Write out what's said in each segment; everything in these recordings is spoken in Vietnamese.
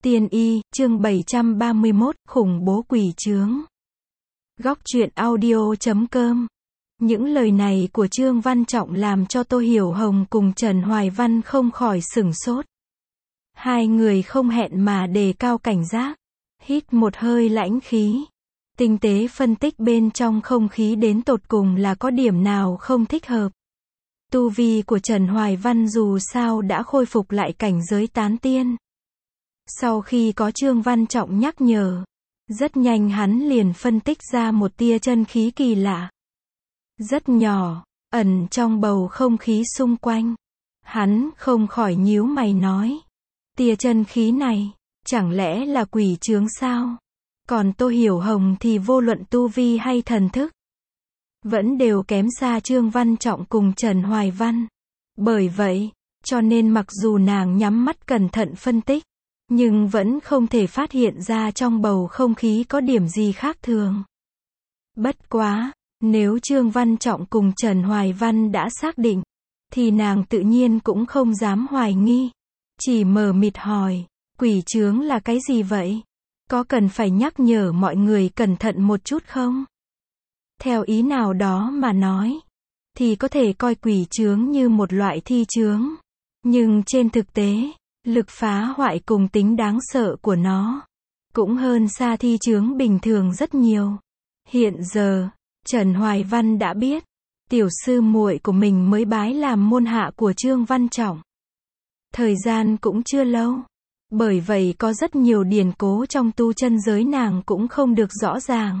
Tiên y, chương 731, khủng bố quỷ chướng. Góc truyện audio.com. Những lời này của Trương Văn Trọng làm cho Tô Hiểu Hồng cùng Trần Hoài Văn không khỏi sửng sốt. Hai người không hẹn mà đề cao cảnh giác, hít một hơi lãnh khí, tinh tế phân tích bên trong không khí đến tột cùng là có điểm nào không thích hợp. Tu vi của Trần Hoài Văn dù sao đã khôi phục lại cảnh giới tán tiên. Sau khi có Trương Văn Trọng nhắc nhở, rất nhanh hắn liền phân tích ra một tia chân khí kỳ lạ. Rất nhỏ, ẩn trong bầu không khí xung quanh. Hắn không khỏi nhíu mày nói. Tia chân khí này, chẳng lẽ là quỷ chướng sao? Còn Tô Hiểu Hồng thì vô luận tu vi hay thần thức, vẫn đều kém xa Trương Văn Trọng cùng Trần Hoài Văn. Bởi vậy, cho nên mặc dù nàng nhắm mắt cẩn thận phân tích, nhưng vẫn không thể phát hiện ra trong bầu không khí có điểm gì khác thường. Bất quá, nếu Trương Văn Trọng cùng Trần Hoài Văn đã xác định, thì nàng tự nhiên cũng không dám hoài nghi. Chỉ mờ mịt hỏi, quỷ chướng là cái gì vậy? Có cần phải nhắc nhở mọi người cẩn thận một chút không? Theo ý nào đó mà nói, thì có thể coi quỷ chướng như một loại thi chướng. Nhưng trên thực tế, lực phá hoại cùng tính đáng sợ của nó cũng hơn xa thi chướng bình thường rất nhiều. Hiện giờ, Trần Hoài Văn đã biết, tiểu sư muội của mình mới bái làm môn hạ của Trương Văn Trọng. Thời gian cũng chưa lâu, bởi vậy có rất nhiều điển cố trong tu chân giới nàng cũng không được rõ ràng.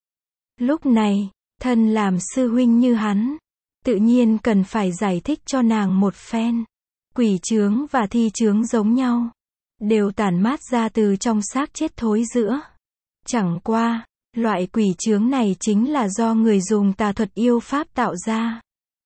Lúc này, thân làm sư huynh như hắn, tự nhiên cần phải giải thích cho nàng một phen. Quỷ chướng và thi chướng giống nhau, đều tản mát ra từ trong xác chết thối rữa. Chẳng qua, loại quỷ chướng này chính là do người dùng tà thuật yêu pháp tạo ra.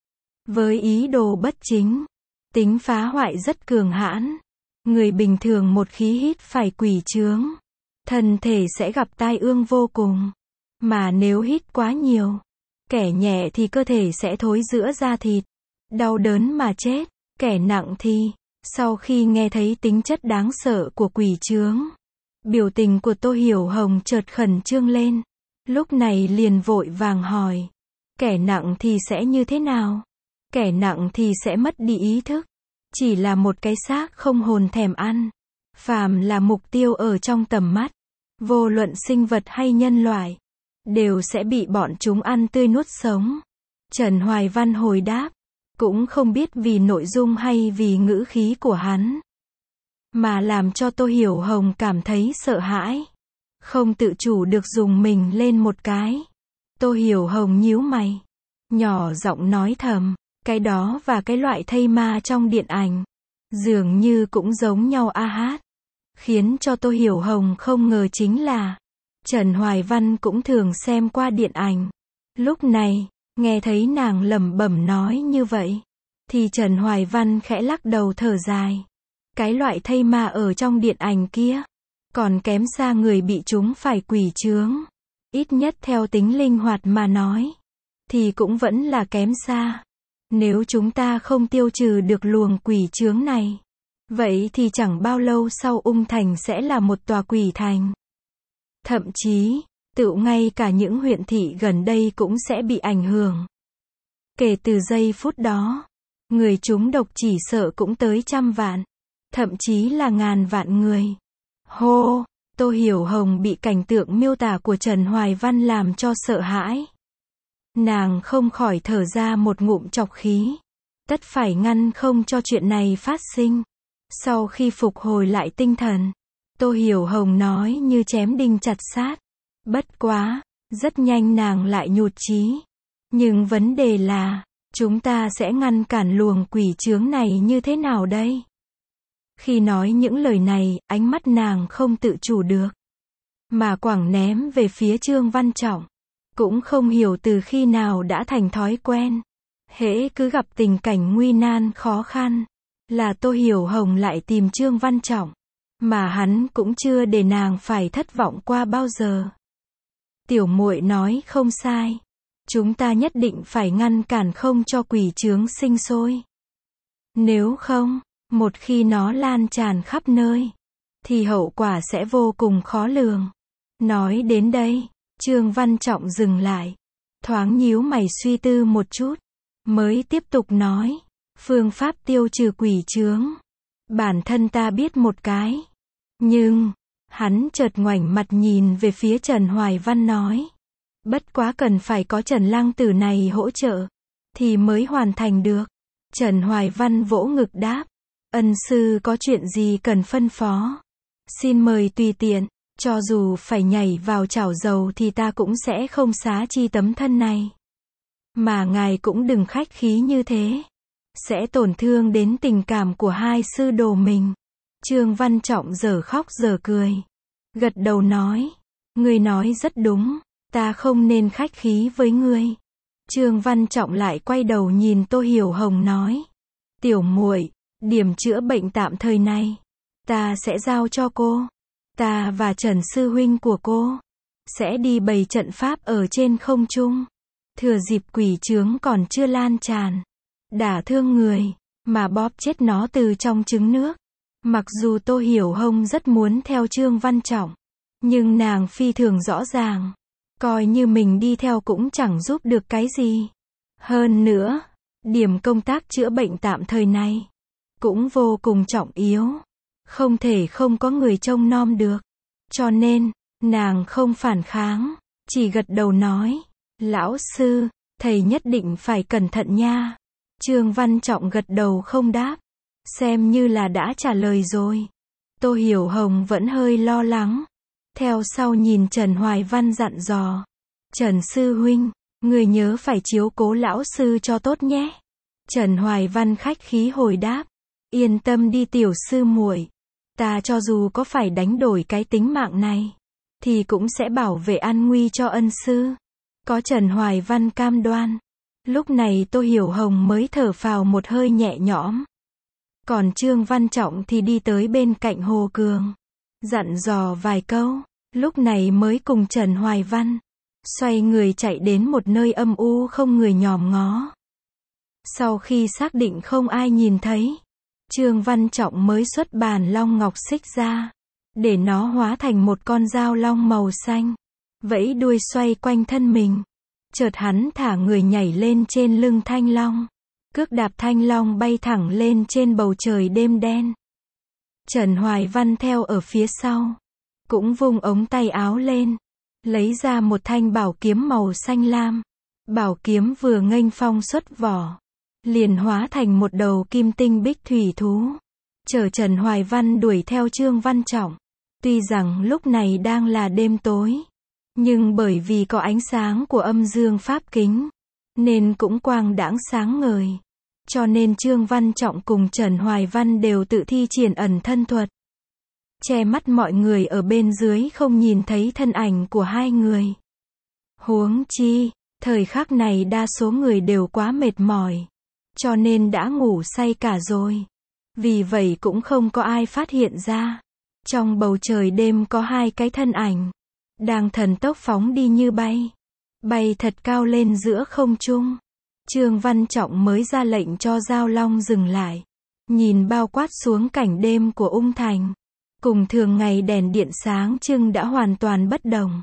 Với ý đồ bất chính, tính phá hoại rất cường hãn. Người bình thường một khi hít phải quỷ chướng, thân thể sẽ gặp tai ương vô cùng. Mà nếu hít quá nhiều, kẻ nhẹ thì cơ thể sẽ thối rữa da thịt, đau đớn mà chết. Kẻ nặng thì, sau khi nghe thấy tính chất đáng sợ của quỷ chướng, biểu tình của Tô Hiểu Hồng chợt khẩn trương lên. Lúc này liền vội vàng hỏi, kẻ nặng thì sẽ như thế nào? Kẻ nặng thì sẽ mất đi ý thức, chỉ là một cái xác không hồn thèm ăn. Phàm là mục tiêu ở trong tầm mắt, vô luận sinh vật hay nhân loại, đều sẽ bị bọn chúng ăn tươi nuốt sống. Trần Hoài Văn hồi đáp, cũng không biết vì nội dung hay vì ngữ khí của hắn, mà làm cho Tô Hiểu Hồng cảm thấy sợ hãi. Không tự chủ được dùng mình lên một cái. Tô Hiểu Hồng nhíu mày, nhỏ giọng nói thầm, cái đó và cái loại thây ma trong điện ảnh, dường như cũng giống nhau a hát. Khiến cho Tô Hiểu Hồng không ngờ chính là, Trần Hoài Văn cũng thường xem qua điện ảnh. Lúc này, nghe thấy nàng lẩm bẩm nói như vậy, thì Trần Hoài Văn khẽ lắc đầu thở dài. Cái loại thây ma ở trong điện ảnh kia, còn kém xa người bị chúng phải quỷ chướng. Ít nhất theo tính linh hoạt mà nói, thì cũng vẫn là kém xa. Nếu chúng ta không tiêu trừ được luồng quỷ chướng này, vậy thì chẳng bao lâu sau Ung Thành sẽ là một tòa quỷ thành. Thậm chí, tựu ngay cả những huyện thị gần đây cũng sẽ bị ảnh hưởng. Kể từ giây phút đó, người trúng độc chỉ sợ cũng tới 100 vạn, thậm chí là ngàn vạn người. Hô, Tô Hiểu Hồng bị cảnh tượng miêu tả của Trần Hoài Văn làm cho sợ hãi. Nàng không khỏi thở ra một ngụm trọc khí. Tất phải ngăn không cho chuyện này phát sinh. Sau khi phục hồi lại tinh thần, Tô Hiểu Hồng nói như chém đinh chặt sát. Bất quá, rất nhanh nàng lại nhụt chí. Nhưng vấn đề là, chúng ta sẽ ngăn cản luồng quỷ chướng này như thế nào đây? Khi nói những lời này, ánh mắt nàng không tự chủ được, mà quẳng ném về phía Trương Văn Trọng. Cũng không hiểu từ khi nào đã thành thói quen. Hễ cứ gặp tình cảnh nguy nan khó khăn, là Tô Hiểu Hồng lại tìm Trương Văn Trọng. Mà hắn cũng chưa để nàng phải thất vọng qua bao giờ. Tiểu muội nói không sai. Chúng ta nhất định phải ngăn cản không cho quỷ chướng sinh sôi. Nếu không, một khi nó lan tràn khắp nơi, thì hậu quả sẽ vô cùng khó lường. Nói đến đây, Trương Văn Trọng dừng lại, thoáng nhíu mày suy tư một chút, mới tiếp tục nói, phương pháp tiêu trừ quỷ chướng, bản thân ta biết một cái. Nhưng, hắn chợt ngoảnh mặt nhìn về phía Trần Hoài Văn nói, bất quá cần phải có Trần Lăng Tử này hỗ trợ, thì mới hoàn thành được. Trần Hoài Văn vỗ ngực đáp, ân sư có chuyện gì cần phân phó, xin mời tùy tiện, cho dù phải nhảy vào chảo dầu thì ta cũng sẽ không xá chi tấm thân này. Mà ngài cũng đừng khách khí như thế, sẽ tổn thương đến tình cảm của hai sư đồ mình. Trương Văn Trọng giờ khóc giờ cười, gật đầu nói, ngươi nói rất đúng, ta không nên khách khí với ngươi. Trương Văn Trọng lại quay đầu nhìn Tô Hiểu Hồng nói, tiểu muội, điểm chữa bệnh tạm thời này, ta sẽ giao cho cô. Ta và Trần sư huynh của cô sẽ đi bày trận pháp ở trên không trung, thừa dịp quỷ chướng còn chưa lan tràn, đả thương người, mà bóp chết nó từ trong trứng nước. Mặc dù Tô Hiểu Hồng rất muốn theo Trương Văn Trọng, nhưng nàng phi thường rõ ràng, coi như mình đi theo cũng chẳng giúp được cái gì. Hơn nữa, điểm công tác chữa bệnh tạm thời này cũng vô cùng trọng yếu, không thể không có người trông nom được. Cho nên, nàng không phản kháng, chỉ gật đầu nói, lão sư, thầy nhất định phải cẩn thận nha. Trương Văn Trọng gật đầu không đáp, xem như là đã trả lời rồi. Tô Hiểu Hồng vẫn hơi lo lắng, theo sau nhìn Trần Hoài Văn dặn dò, Trần sư huynh, người nhớ phải chiếu cố lão sư cho tốt nhé. Trần Hoài Văn khách khí hồi đáp, yên tâm đi tiểu sư muội, ta cho dù có phải đánh đổi cái tính mạng này, thì cũng sẽ bảo vệ an nguy cho ân sư. Có Trần Hoài Văn cam đoan, lúc này Tô Hiểu Hồng mới thở phào một hơi nhẹ nhõm. Còn Trương Văn Trọng thì đi tới bên cạnh Hồ Cường, dặn dò vài câu, lúc này mới cùng Trần Hoài Văn xoay người chạy đến một nơi âm u không người nhòm ngó. Sau khi xác định không ai nhìn thấy, Trương Văn Trọng mới xuất bản long ngọc xích ra, để nó hóa thành một con dao long màu xanh, vẫy đuôi xoay quanh thân mình. Chợt hắn thả người nhảy lên trên lưng thanh long, cước đạp thanh long bay thẳng lên trên bầu trời đêm đen. Trần Hoài Văn theo ở phía sau, cũng vung ống tay áo lên, lấy ra một thanh bảo kiếm màu xanh lam. Bảo kiếm vừa nghênh phong xuất vỏ, liền hóa thành một đầu kim tinh bích thủy thú, chở Trần Hoài Văn đuổi theo Trương Văn Trọng. Tuy rằng lúc này đang là đêm tối, nhưng bởi vì có ánh sáng của âm dương pháp kính, nên cũng quang đãng sáng ngời. Cho nên Trương Văn Trọng cùng Trần Hoài Văn đều tự thi triển ẩn thân thuật, che mắt mọi người ở bên dưới không nhìn thấy thân ảnh của hai người. Huống chi, thời khắc này đa số người đều quá mệt mỏi, cho nên đã ngủ say cả rồi. Vì vậy cũng không có ai phát hiện ra, trong bầu trời đêm có hai cái thân ảnh đang thần tốc phóng đi như bay, bay thật cao lên giữa không trung. Trương Văn Trọng mới ra lệnh cho Giao Long dừng lại, nhìn bao quát xuống cảnh đêm của Ung Thành, cùng thường ngày đèn điện sáng trưng đã hoàn toàn bất đồng.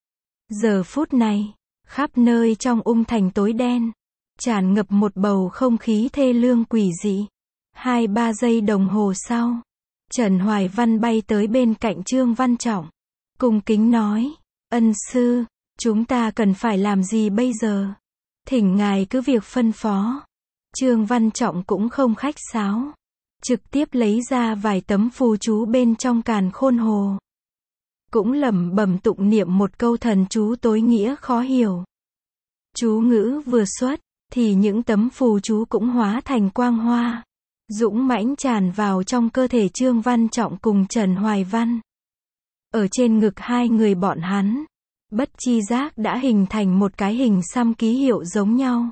Giờ phút này, khắp nơi trong Ung Thành tối đen, tràn ngập một bầu không khí thê lương quỷ dị. 2-3 giây đồng hồ sau, Trần Hoài Văn bay tới bên cạnh Trương Văn Trọng, cung kính nói, ân sư, chúng ta cần phải làm gì bây giờ? Thỉnh ngài cứ việc phân phó. Trương Văn Trọng cũng không khách sáo, trực tiếp lấy ra vài tấm phù chú bên trong càn khôn hồ, cũng lẩm bẩm tụng niệm một câu thần chú tối nghĩa khó hiểu. Chú ngữ vừa xuất, thì những tấm phù chú cũng hóa thành quang hoa, dũng mãnh tràn vào trong cơ thể Trương Văn Trọng cùng Trần Hoài Văn. Ở trên ngực hai người bọn hắn, bất chi giác đã hình thành một cái hình xăm ký hiệu giống nhau.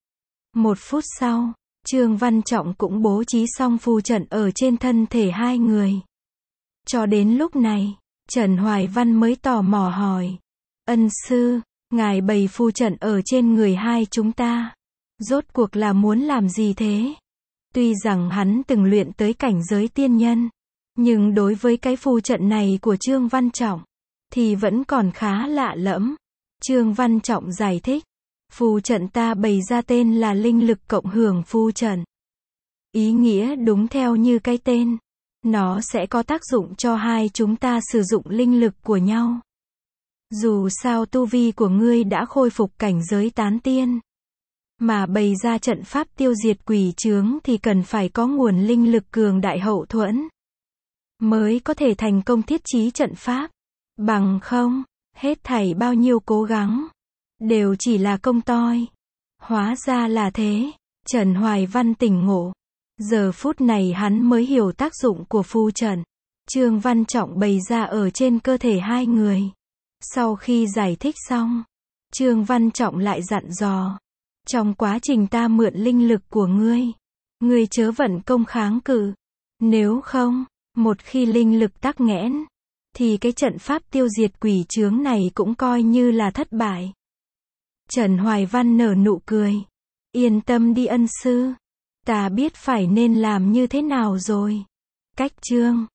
1 phút sau, Trương Văn Trọng cũng bố trí xong phù trận ở trên thân thể hai người. Cho đến lúc này, Trần Hoài Văn mới tò mò hỏi, ân sư, ngài bày phù trận ở trên người hai chúng ta, rốt cuộc là muốn làm gì thế? Tuy rằng hắn từng luyện tới cảnh giới tiên nhân, Nhưng đối với cái phù trận này của Trương Văn Trọng, thì vẫn còn khá lạ lẫm. Trương Văn Trọng giải thích, phù trận ta bày ra tên là linh lực cộng hưởng phù trận. Ý nghĩa đúng theo như cái tên. Nó sẽ có tác dụng cho hai chúng ta sử dụng linh lực của nhau. Dù sao tu vi của ngươi đã khôi phục cảnh giới tán tiên, mà bày ra trận pháp tiêu diệt quỷ chướng thì cần phải có nguồn linh lực cường đại hậu thuẫn, mới có thể thành công thiết trí trận pháp. Bằng không, hết thảy bao nhiêu cố gắng, đều chỉ là công toi. Hóa ra là thế. Trần Hoài Văn tỉnh ngộ. Giờ phút này hắn mới hiểu tác dụng của phù trận. Trương Văn Trọng bày ra ở trên cơ thể hai người. Sau khi giải thích xong, Trương Văn Trọng lại dặn dò. Trong quá trình ta mượn linh lực của ngươi chớ vận công kháng cự. Nếu không, một khi linh lực tắc nghẽn, thì cái trận pháp tiêu diệt quỷ chướng này cũng coi như là thất bại. Trần Hoài Văn nở nụ cười. Yên tâm đi ân sư. Ta biết phải nên làm như thế nào rồi. Cách chương